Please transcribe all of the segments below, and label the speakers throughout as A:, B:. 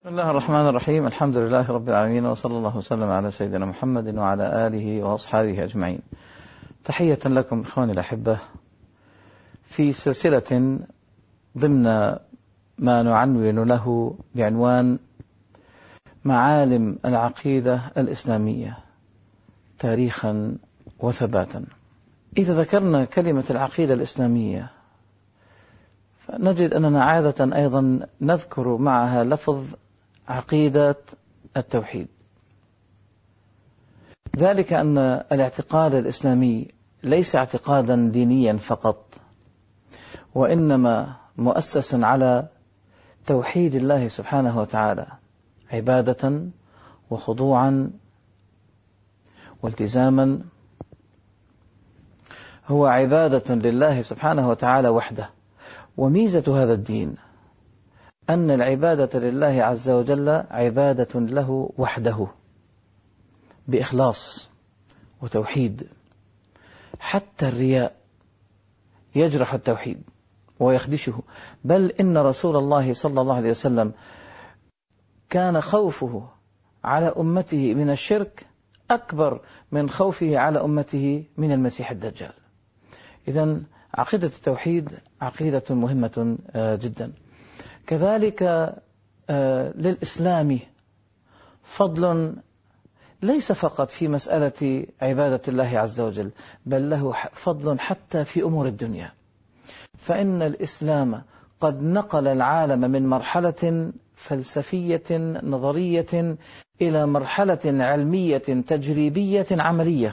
A: بسم الله الرحمن الرحيم. الحمد لله رب العالمين، وصلى الله وسلم على سيدنا محمد وعلى آله وأصحابه أجمعين. تحية لكم إخواني الأحبة في سلسلة ضمن ما نعنون له بعنوان معالم العقيدة الإسلامية تاريخا وثباتا. إذا ذكرنا كلمة العقيدة الإسلامية فنجد أننا عادة أيضا نذكر معها لفظ عقيدة التوحيد، ذلك أن الاعتقاد الإسلامي ليس اعتقادا دينيا فقط، وإنما مؤسس على توحيد الله سبحانه وتعالى عبادة وخضوعا والتزاما. هو عبادة لله سبحانه وتعالى وحده. وميزة هذا الدين أن العبادة لله عز وجل عبادة له وحده بإخلاص وتوحيد. حتى الرياء يجرح التوحيد ويخدشه، بل إن رسول الله صلى الله عليه وسلم كان خوفه على أمته من الشرك أكبر من خوفه على أمته من المسيح الدجال. إذن عقيدة التوحيد عقيدة مهمة جدا. كذلك للإسلام فضل ليس فقط في مسألة عبادة الله عز وجل، بل له فضل حتى في أمور الدنيا. فإن الإسلام قد نقل العالم من مرحلة فلسفية نظرية إلى مرحلة علمية تجريبية عملية،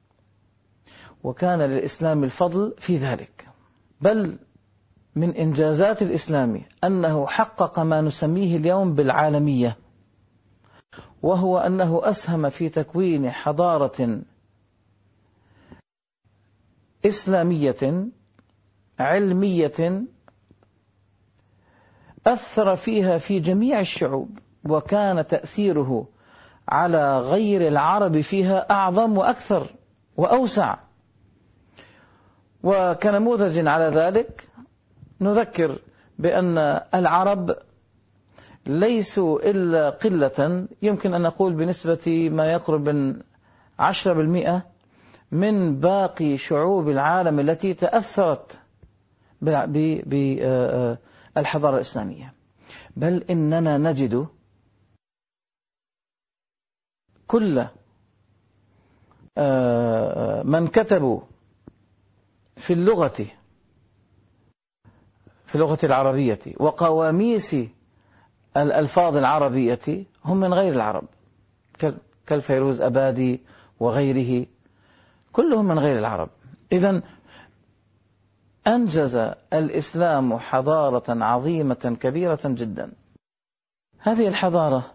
A: وكان للإسلام الفضل في ذلك. بل من إنجازات الإسلام أنه حقق ما نسميه اليوم بالعالمية، وهو أنه أسهم في تكوين حضارة إسلامية علمية أثر فيها في جميع الشعوب، وكان تأثيره على غير العرب فيها أعظم وأكثر وأوسع. وكنموذج على ذلك نذكر بأن العرب ليسوا إلا قلة، يمكن أن نقول بنسبة ما يقرب من 10% من باقي شعوب العالم التي تأثرت بالحضارة الإسلامية. بل إننا نجد كل من كتبوا في اللغة العربية وقواميس الألفاظ العربية هم من غير العرب، كالفيروز أبادي وغيره، كلهم من غير العرب. إذن أنجز الإسلام حضارة عظيمة كبيرة جدا. هذه الحضارة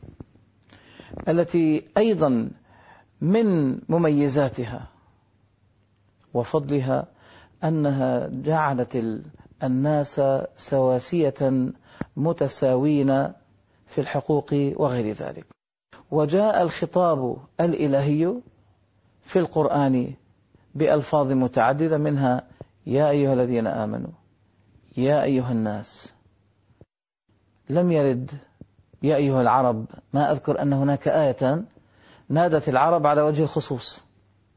A: التي أيضا من مميزاتها وفضلها أنها جعلت الناس سواسية متساوين في الحقوق وغير ذلك. وجاء الخطاب الإلهي في القرآن بألفاظ متعددة، منها يا أيها الذين آمنوا، يا أيها الناس. لم يرد يا أيها العرب. ما أذكر أن هناك آية نادت العرب على وجه الخصوص.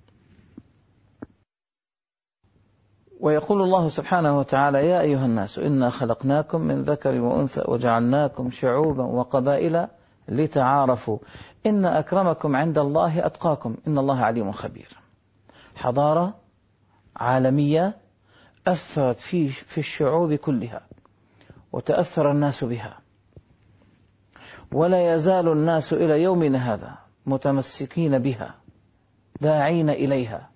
A: ويقول الله سبحانه وتعالى يا أيها الناس إنا خلقناكم من ذكر وأنثى وجعلناكم شعوبا وقبائل لتعارفوا إن أكرمكم عند الله أتقاكم إن الله عليم خبير. حضارة عالمية أثرت في الشعوب كلها، وتأثر الناس بها، ولا يزال الناس إلى يومنا هذا متمسكين بها داعين إليها.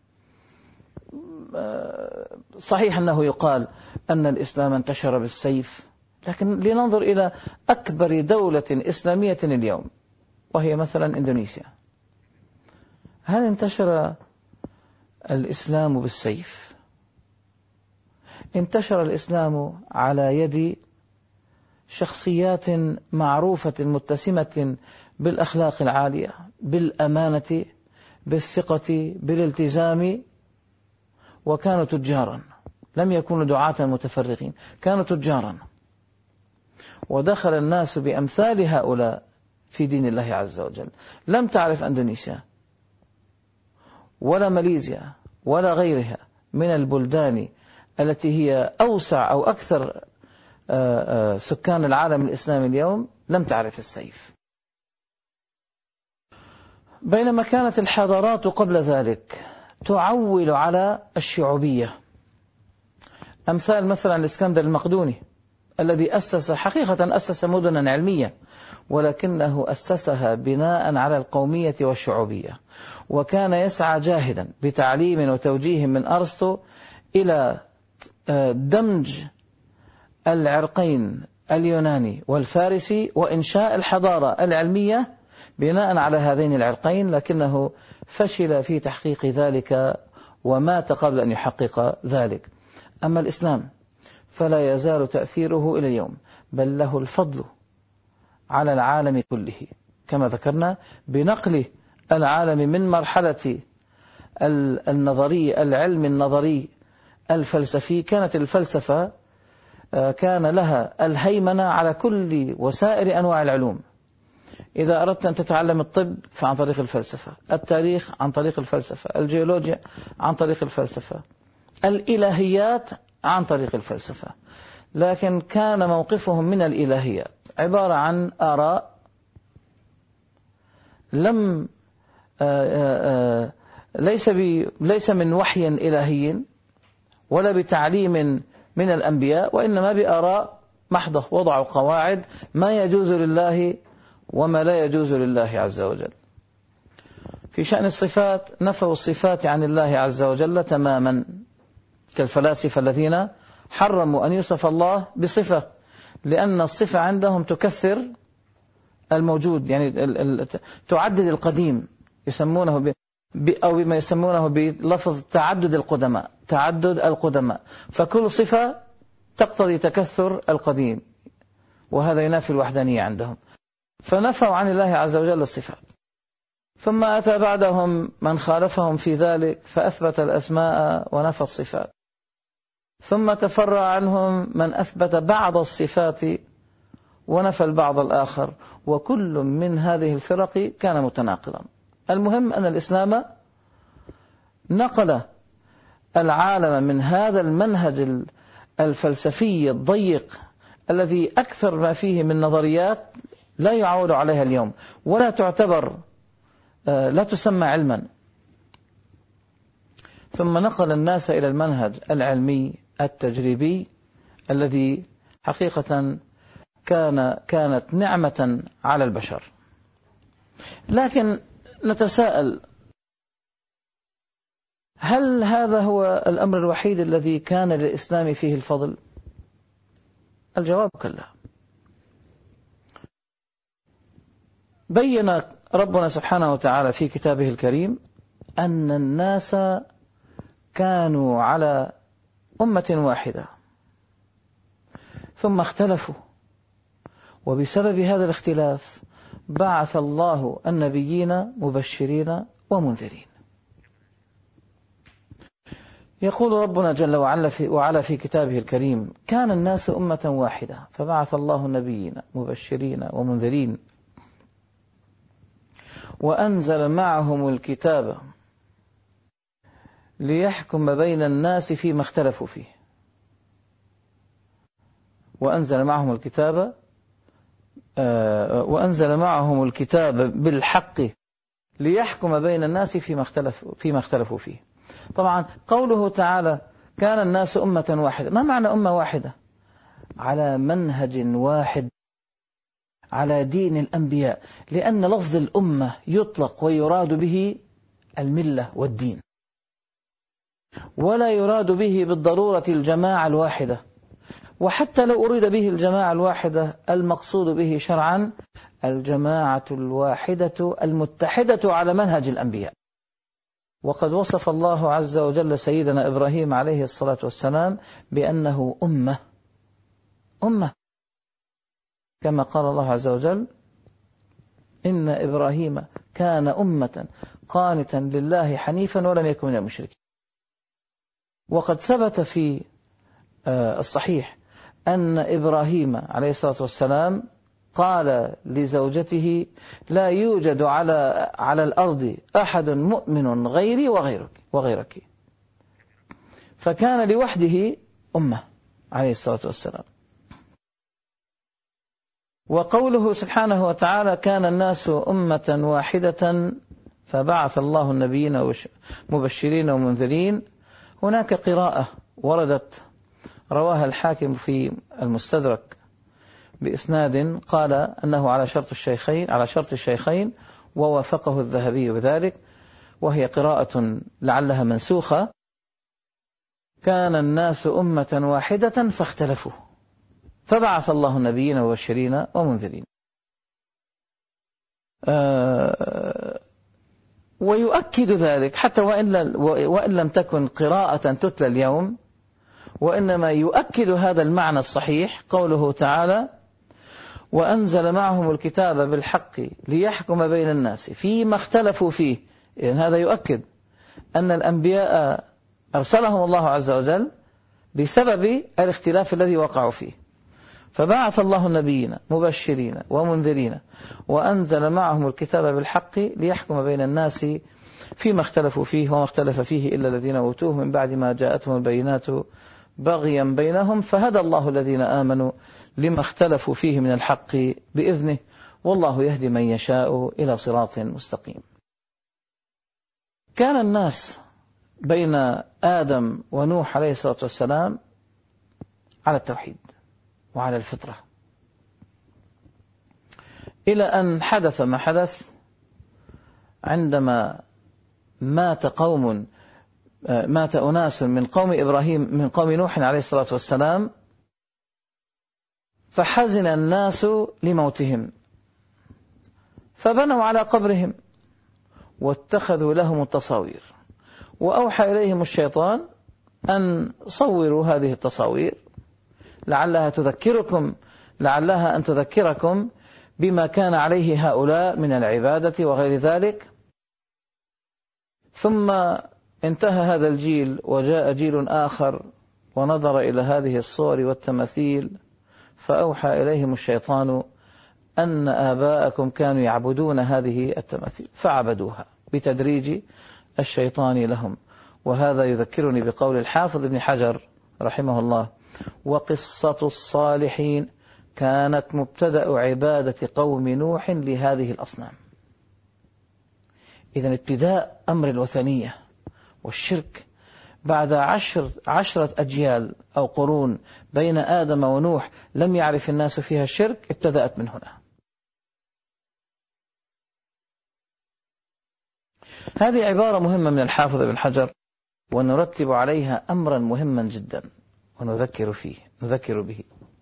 A: صحيح أنه يقال أن الإسلام انتشر بالسيف، لكن لننظر إلى أكبر دولة إسلامية اليوم وهي مثلا إندونيسيا. هل انتشر الإسلام بالسيف؟ انتشر الإسلام على يد شخصيات معروفة متسمة بالأخلاق العالية، بالأمانة، بالثقة، بالالتزام، وكانوا تجارا، لم يكونوا دعاة متفرغين، كانوا تجارا. ودخل الناس بأمثال هؤلاء في دين الله عز وجل. لم تعرف أندونيسيا ولا ماليزيا ولا غيرها من البلدان التي هي أوسع أو أكثر سكان العالم الإسلامي اليوم، لم تعرف السيف. بينما كانت الحضارات قبل ذلك تعول على الشعوبية، أمثال مثلا الإسكندر المقدوني الذي أسس مدنا علمية، ولكنه أسسها بناء على القومية والشعوبية، وكان يسعى جاهدا بتعليم وتوجيه من أرسطو إلى دمج العرقين اليوناني والفارسي وإنشاء الحضارة العلمية بناء على هذين العرقين، لكنه فشل في تحقيق ذلك ومات قبل أن يحقق ذلك. أما الإسلام فلا يزال تأثيره إلى اليوم، بل له الفضل على العالم كله، كما ذكرنا بنقل العالم من مرحلة العلم النظري الفلسفي. كانت الفلسفة كان لها الهيمنة على كل وسائر أنواع العلوم. إذا أردت أن تتعلم الطب فعن طريق الفلسفة، التاريخ عن طريق الفلسفة، الجيولوجيا عن طريق الفلسفة، الإلهيات عن طريق الفلسفة. لكن كان موقفهم من الإلهيات عبارة عن آراء لم ليس من وحي إلهي ولا بتعليم من الأنبياء، وإنما بآراء محضة. وضعوا قواعد ما يجوز لله وما لا يجوز لله عز وجل. في شأن الصفات نفوا الصفات عن الله عز وجل تماما، كالفلاسفة الذين حرموا أن يوصف الله بصفة، لأن الصفة عندهم تكثر الموجود، يعني تعدد القديم، يسمونه أو بما يسمونه بلفظ تعدد القدماء، فكل صفة تقتضي تكثر القديم، وهذا ينافي الوحدانية عندهم، فنفوا عن الله عز وجل الصفات. ثم أتى بعدهم من خالفهم في ذلك فأثبت الأسماء ونفى الصفات، ثم تفرع عنهم من أثبت بعض الصفات ونفى البعض الآخر، وكل من هذه الفرق كان متناقضا. المهم أن الإسلام نقل العالم من هذا المنهج الفلسفي الضيق الذي أكثر ما فيه من نظريات لا يعول عليها اليوم ولا تعتبر، لا تسمى علما، ثم نقل الناس إلى المنهج العلمي التجريبي الذي حقيقة كانت نعمة على البشر. لكن نتساءل، هل هذا هو الأمر الوحيد الذي كان للإسلام فيه الفضل؟ الجواب كلا. بين ربنا سبحانه وتعالى في كتابه الكريم أن الناس كانوا على أمة واحدة ثم اختلفوا، وبسبب هذا الاختلاف بعث الله النبيين مبشرين ومنذرين. يقول ربنا جل وعلا في كتابه الكريم: كان الناس أمة واحدة فبعث الله النبيين مبشرين ومنذرين وأنزل معهم الكتاب ليحكم بين الناس فيما اختلفوا فيه. وأنزل معهم الكتاب بالحق ليحكم بين الناس فيما اختلفوا فيه. طبعا قوله تعالى كان الناس أمة واحدة، ما معنى أمة واحدة؟ على منهج واحد، على دين الأنبياء، لأن لفظ الأمة يطلق ويراد به الملة والدين، ولا يراد به بالضرورة الجماعة الواحدة، وحتى لو أريد به الجماعة الواحدة المقصود به شرعا الجماعة الواحدة المتحدة على منهج الأنبياء. وقد وصف الله عز وجل سيدنا إبراهيم عليه الصلاة والسلام بأنه أمة، كما قال الله عز وجل: إن إبراهيم كان أمة قانتا لله حنيفا ولم يكن من المشركين. وقد ثبت في الصحيح أن إبراهيم عليه الصلاة والسلام قال لزوجته: لا يوجد على الأرض أحد مؤمن غيري وغيرك. فكان لوحده أمة عليه الصلاة والسلام. وقوله سبحانه وتعالى: كان الناس أمة واحدة فبعث الله النبيين مبشرين ومنذرين. هناك قراءة وردت رواها الحاكم في المستدرك بإسناد قال أنه على شرط الشيخين ووافقه الذهبي بذلك، وهي قراءة لعلها منسوخة: كان الناس أمة واحدة فاختلفوا فبعث الله النبيين مبشرين ومنذرين. ويؤكد ذلك حتى وإن لم تكن قراءة تتلى اليوم، وإنما يؤكد هذا المعنى الصحيح قوله تعالى: وأنزل معهم الكتاب بالحق ليحكم بين الناس فيما اختلفوا فيه. إذن هذا يؤكد أن الأنبياء أرسلهم الله عز وجل بسبب الاختلاف الذي وقعوا فيه، فبعث الله النبيين مبشرين ومنذرين وأنزل معهم الكتاب بالحق ليحكم بين الناس فيما اختلفوا فيه، وما اختلف فيه إلا الذين أوتوه من بعد ما جاءتهم البينات بغيا بينهم فهدى الله الذين آمنوا لما اختلفوا فيه من الحق بإذنه والله يهدي من يشاء إلى صراط مستقيم. كان الناس بين آدم ونوح عليه الصلاة والسلام على التوحيد وعلى الفطرة، إلى أن حدث ما حدث عندما مات أناس من قوم نوح عليه الصلاة والسلام، فحزن الناس لموتهم فبنوا على قبرهم واتخذوا لهم التصاوير، وأوحى إليهم الشيطان أن صوروا هذه التصاوير لعلها أن تذكركم بما كان عليه هؤلاء من العبادة وغير ذلك. ثم انتهى هذا الجيل وجاء جيل آخر ونظر إلى هذه الصور والتماثيل، فأوحى إليهم الشيطان أن آباءكم كانوا يعبدون هذه التماثيل فعبدوها بتدريج الشيطان لهم. وهذا يذكرني بقول الحافظ ابن حجر رحمه الله: وقصة الصالحين كانت مبتدأ عبادة قوم نوح لهذه الأصنام. إذن ابتداء أمر الوثنية والشرك بعد 10 أجيال أو قرون بين آدم ونوح لم يعرف الناس فيها الشرك، ابتدأت من هنا. هذه عبارة مهمة من الحافظ ابن حجر، ونرتب عليها أمرا مهما جدا ونذكر به،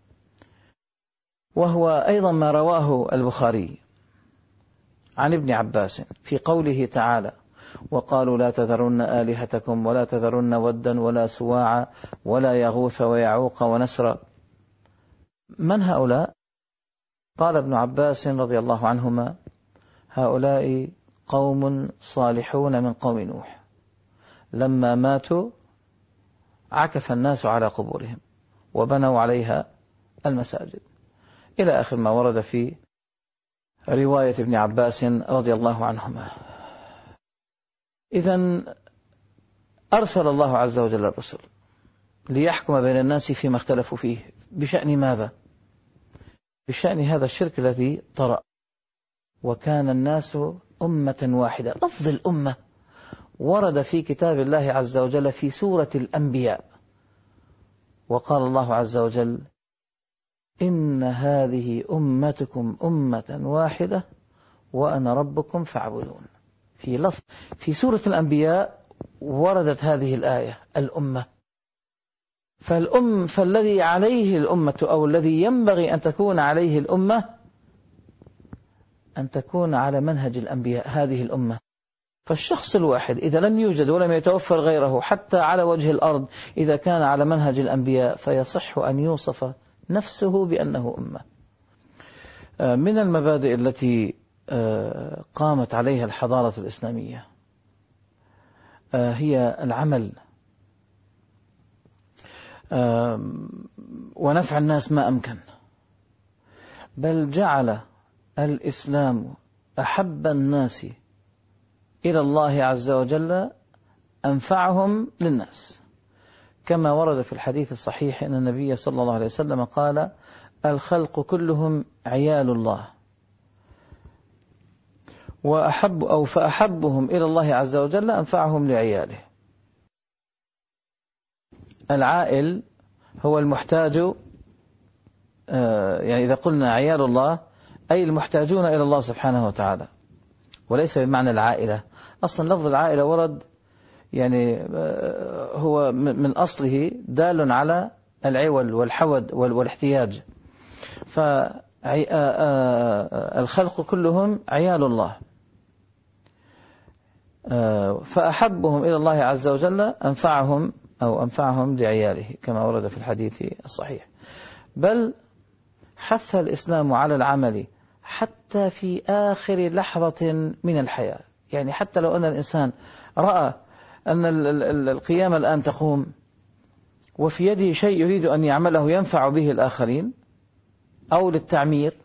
A: وهو أيضا ما رواه البخاري عن ابن عباس في قوله تعالى: وقالوا لا تذرن آلهتكم ولا تذرن ودا ولا سواعا ولا يغوث ويعوق ونسرا. من هؤلاء؟ قال ابن عباس رضي الله عنهما: هؤلاء قوم صالحون من قوم نوح، لما ماتوا عكف الناس على قبورهم وبنوا عليها المساجد، إلى آخر ما ورد في رواية ابن عباس رضي الله عنهما. إذن أرسل الله عز وجل الرسل ليحكم بين الناس فيما اختلفوا فيه. بشأن ماذا؟ بشأن هذا الشرك الذي طرأ. وكان الناس أمة واحدة. لفظ الأمة ورد في كتاب الله عز وجل في سورة الأنبياء، وقال الله عز وجل: إن هذه أمتكم أمة واحدة وأنا ربكم فاعبدون. في سورة الأنبياء وردت هذه الآية الأمة. فالذي عليه الأمة أو الذي ينبغي أن تكون عليه الأمة أن تكون على منهج الأنبياء هذه الأمة. فالشخص الواحد إذا لم يوجد ولم يتوفر غيره حتى على وجه الأرض إذا كان على منهج الأنبياء فيصح أن يوصف نفسه بأنه أمة. من المبادئ التي قامت عليها الحضارة الإسلامية هي العمل ونفع الناس ما أمكن، بل جعل الإسلام أحب الناس إلى الله عز وجل أنفعهم للناس، كما ورد في الحديث الصحيح أن النبي صلى الله عليه وسلم قال: الخلق كلهم عيال الله، فأحبهم إلى الله عز وجل أنفعهم لعياله. العائل هو المحتاج، يعني إذا قلنا عيال الله أي المحتاجون إلى الله سبحانه وتعالى، وليس بمعنى العائلة. أصلا لفظ العائلة ورد يعني هو من أصله دال على العول والحود والاحتياج، فالخلق كلهم عيال الله، فأحبهم إلى الله عز وجل أنفعهم لعياله، كما ورد في الحديث الصحيح. بل حث الإسلام على العمل حتى في آخر لحظة من الحياة، يعني حتى لو أن الإنسان رأى أن القيامة الآن تقوم وفي يده شيء يريد أن يعمله ينفع به الآخرين أو للتعمير،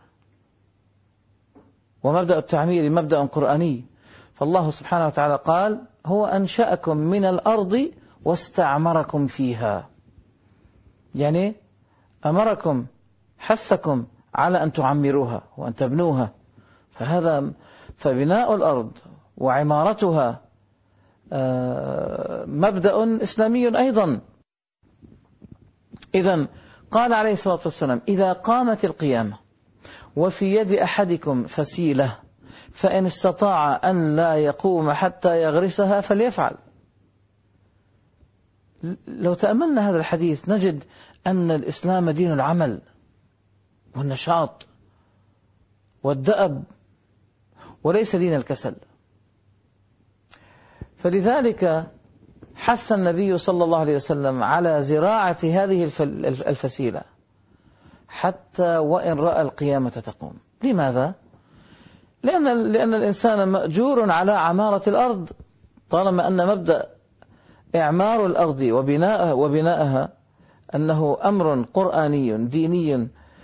A: ومبدأ التعمير مبدأ قرآني، فالله سبحانه وتعالى قال: هو أنشأكم من الأرض واستعمركم فيها، يعني أمركم حثكم على أن تعمروها وأن تبنوها. فبناء الأرض وعمارتها مبدأ إسلامي أيضا. إذن قال عليه الصلاة والسلام: إذا قامت القيامة وفي يد أحدكم فسيلة فإن استطاع أن لا يقوم حتى يغرسها فليفعل. لو تأملنا هذا الحديث نجد أن الإسلام دين العمل والنشاط والدأب، وليس دين الكسل. فلذلك حث النبي صلى الله عليه وسلم على زراعة هذه الفسيلة حتى وإن رأى القيامة تقوم. لماذا؟ لأن الإنسان مأجور على عمارة الأرض، طالما أن مبدأ إعمار الأرض وبنائها أنه أمر قرآني ديني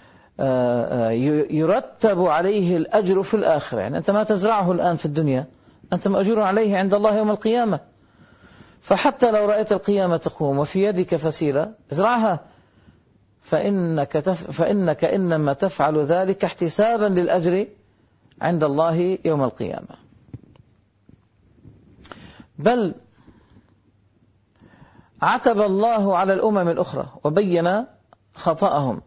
A: يرتب عليه الأجر في الآخرة. يعني أنت ما تزرعه الآن في الدنيا أنت مأجور عليه عند الله يوم القيامة. فحتى لو رأيت القيامة تقوم وفي يدك فسيلة ازرعها، فإنك إنما تفعل ذلك احتسابا للأجر عند الله يوم القيامة. بل عتب الله على الأمم الأخرى وبين خطأهم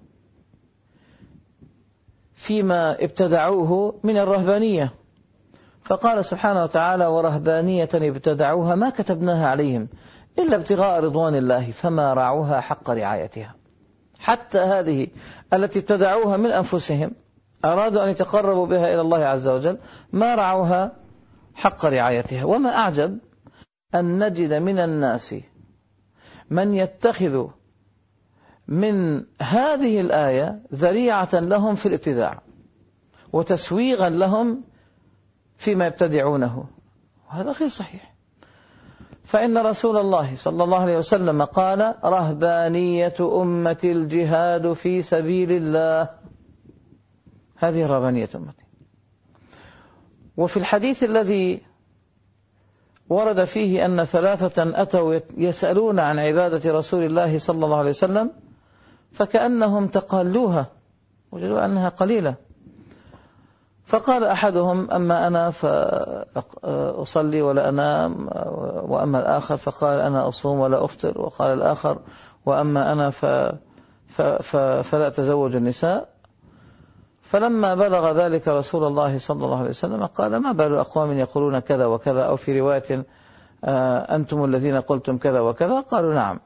A: فيما ابتدعوه من الرهبانية، فقال سبحانه وتعالى: ورهبانية ابتدعوها ما كتبناها عليهم إلا ابتغاء رضوان الله فما رعوها حق رعايتها. حتى هذه التي ابتدعوها من أنفسهم أرادوا أن يتقربوا بها إلى الله عز وجل ما رعوها حق رعايتها. وما أعجب أن نجد من الناس من يتخذ من هذه الآية ذريعة لهم في الابتداع وتسويغا لهم فيما يبتدعونه، وهذا غير صحيح. فإن رسول الله صلى الله عليه وسلم قال: رهبانية أمة الجهاد في سبيل الله. هذه رهبانية أمتي. وفي الحديث الذي ورد فيه أن 3 أتوا يسألون عن عبادة رسول الله صلى الله عليه وسلم فكأنهم تقالوها، وجدوا أنها قليلة. فقال أحدهم: أما أنا فأصلي ولا أنام، وأما الآخر فقال: أنا أصوم ولا أفطر، وقال الآخر: وأما أنا فلا أتزوج النساء. فلما بلغ ذلك رسول الله صلى الله عليه وسلم قال: ما بال أقوام يقولون كذا وكذا، أو في رواية: أنتم الذين قلتم كذا وكذا. قالوا: نعم.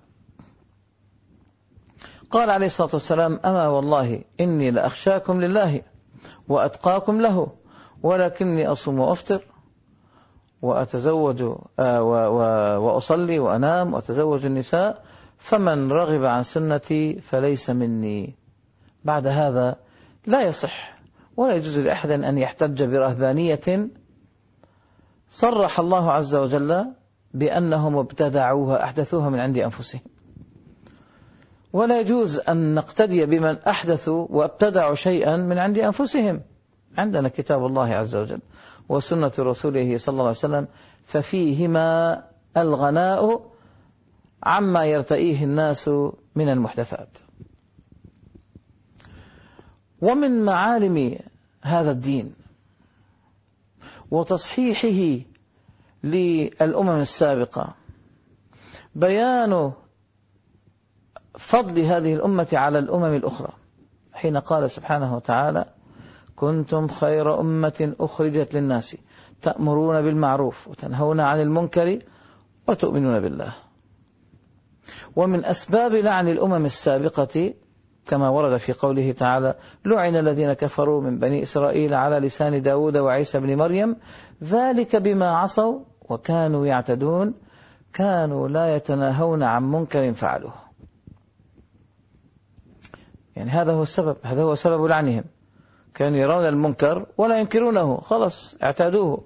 A: قال عليه الصلاة والسلام: أما والله إني لأخشاكم لله وأتقاكم له، ولكني أصوم وأفطر وأتزوج وأصلي وأنام وأتزوج النساء، فمن رغب عن سنتي فليس مني. بعد هذا لا يصح ولا يجوز لأحد أن يحتج برهبانية صرح الله عز وجل بأنهم ابتدعوها، أحدثوها من عند أنفسهم. ولا يجوز أن نقتدي بمن أحدثوا وابتدعوا شيئا من عند أنفسهم. عندنا كتاب الله عز وجل وسنة رسوله صلى الله عليه وسلم، ففيهما الغناء عما يرتئيه الناس من المحدثات. ومن معالم هذا الدين وتصحيحه للأمم السابقة بيان فضل هذه الأمة على الأمم الأخرى، حين قال سبحانه وتعالى: كنتم خير أمة أخرجت للناس تأمرون بالمعروف وتنهون عن المنكر وتؤمنون بالله. ومن أسباب لعن الأمم السابقة كما ورد في قوله تعالى: لعن الذين كفروا من بني إسرائيل على لسان داود وعيسى بن مريم ذلك بما عصوا وكانوا يعتدون كانوا لا يتناهون عن منكر فعلوه. يعني هذا هو السبب، هذا هو سبب لعنهم، كانوا يرون المنكر ولا ينكرونه، خلص اعتادوه،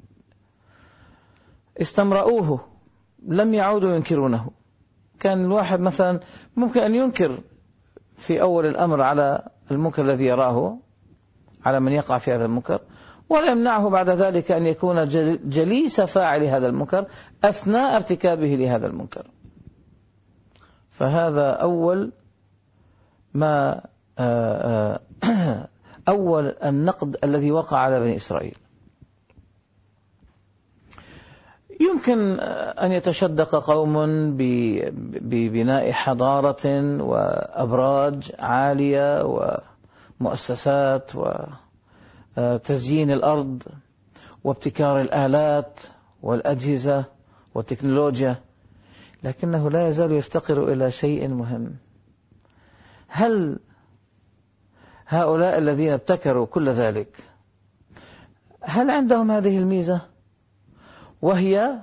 A: استمرؤوه، لم يعودوا ينكرونه. كان الواحد مثلا ممكن أن ينكر في أول الأمر على المنكر الذي يراه، على من يقع في هذا المنكر، ولا يمنعه بعد ذلك أن يكون جليس فاعل هذا المنكر أثناء ارتكابه لهذا المنكر. فهذا أول ما أول النقد الذي وقع على بني إسرائيل. يمكن أن يتشدق قوم ببناء حضارة وأبراج عالية ومؤسسات وتزيين الأرض وابتكار الآلات والأجهزة والتكنولوجيا، لكنه لا يزال يفتقر إلى شيء مهم. هل هؤلاء الذين ابتكروا كل ذلك هل عندهم هذه الميزة، وهي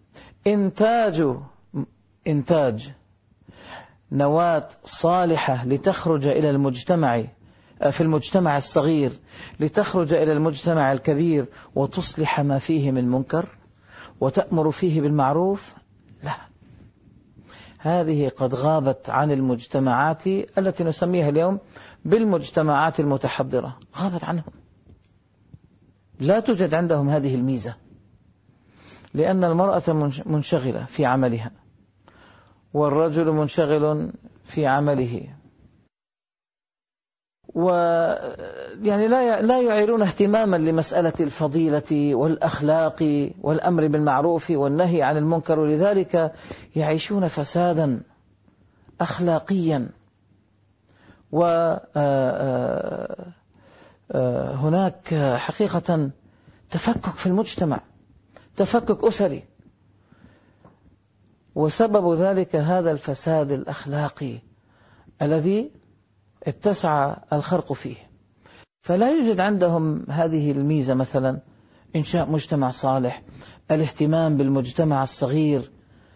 A: إنتاج نواة صالحة لتخرج إلى المجتمع، في المجتمع الصغير لتخرج إلى المجتمع الكبير وتصلح ما فيه من منكر وتأمر فيه بالمعروف؟ لا، هذه قد غابت عن المجتمعات التي نسميها اليوم بالمجتمعات المتحضرة، غابت عنهم، لا توجد عندهم هذه الميزة، لأن المرأة منشغلة في عملها والرجل منشغل في عمله، ويعني لا يعيرون اهتماما لمسألة الفضيلة والأخلاق والأمر بالمعروف والنهي عن المنكر، ولذلك يعيشون فسادا أخلاقيا. وهناك حقيقة تفكك في المجتمع، تفكك أسري، وسبب ذلك هذا الفساد الأخلاقي الذي اتسع الخرق فيه. فلا يوجد عندهم هذه الميزة، مثلا إنشاء مجتمع صالح، الاهتمام بالمجتمع الصغير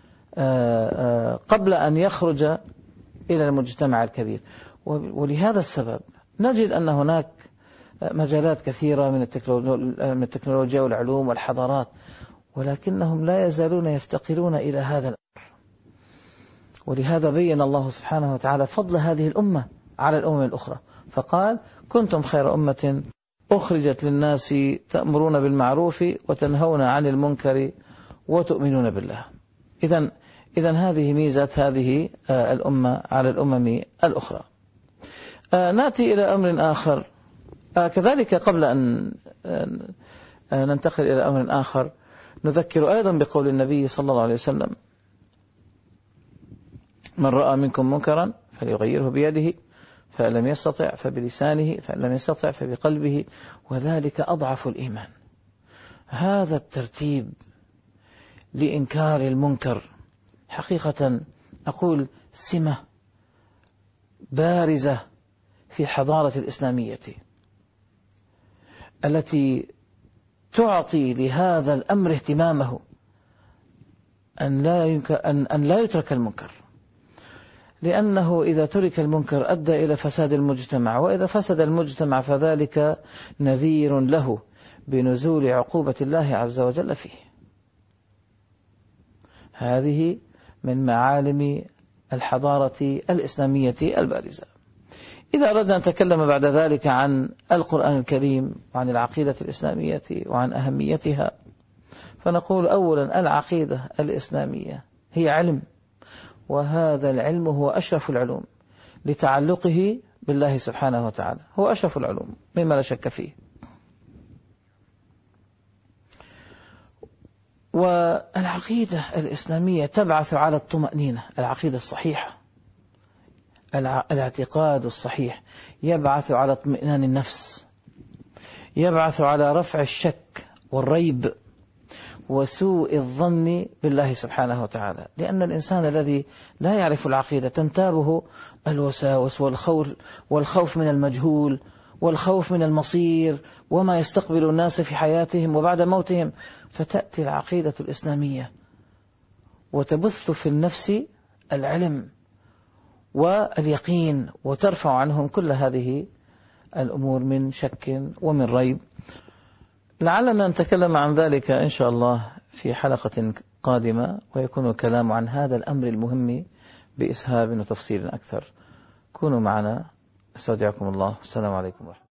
A: قبل أن يخرج إلى المجتمع الكبير. ولهذا السبب نجد أن هناك مجالات كثيرة من التكنولوجيا والعلوم والحضارات، ولكنهم لا يزالون يفتقرون إلى هذا الأمر. ولهذا بين الله سبحانه وتعالى فضل هذه الأمة على الأمم الأخرى، فقال: كنتم خير أمة أخرجت للناس تأمرون بالمعروف وتنهون عن المنكر وتؤمنون بالله. إذن هذه ميزة هذه الأمة على الأمم الأخرى. نأتي إلى أمر آخر كذلك. قبل أن ننتقل إلى أمر آخر، نذكر أيضا بقول النبي صلى الله عليه وسلم: من رأى منكم منكرا فليغيره بيده، فإن لم يستطع فبلسانه، فإن لم يستطع فبقلبه، وذلك أضعف الإيمان. هذا الترتيب لإنكار المنكر حقيقة أقول سمة بارزة في الحضارة الإسلامية التي تعطي لهذا الأمر اهتمامه، أن لا يترك المنكر، لأنه إذا ترك المنكر أدى إلى فساد المجتمع، وإذا فسد المجتمع فذلك نذير له بنزول عقوبة الله عز وجل فيه. هذه من معالم الحضارة الإسلامية البارزة. إذا أردنا أن نتكلم بعد ذلك عن القرآن الكريم وعن العقيدة الإسلامية وعن أهميتها، فنقول أولا العقيدة الإسلامية هي علم، وهذا العلم هو أشرف العلوم لتعلقه بالله سبحانه وتعالى، هو أشرف العلوم مما لا شك فيه. والعقيدة الإسلامية تبعث على الطمأنينة، العقيدة الصحيحة، الاعتقاد الصحيح يبعث على اطمئنان النفس، يبعث على رفع الشك والريب وسوء الظن بالله سبحانه وتعالى، لأن الإنسان الذي لا يعرف العقيدة تنتابه الوساوس والخوف من المجهول والخوف من المصير وما يستقبل الناس في حياتهم وبعد موتهم، فتأتي العقيدة الإسلامية وتبث في النفس العلم واليقين وترفع عنهم كل هذه الأمور من شك ومن ريب. لعلنا نتكلم عن ذلك إن شاء الله في حلقة قادمة، ويكون الكلام عن هذا الأمر المهم بإسهاب وتفصيل أكثر. كونوا معنا، استودعكم الله، السلام عليكم ورحمة الله.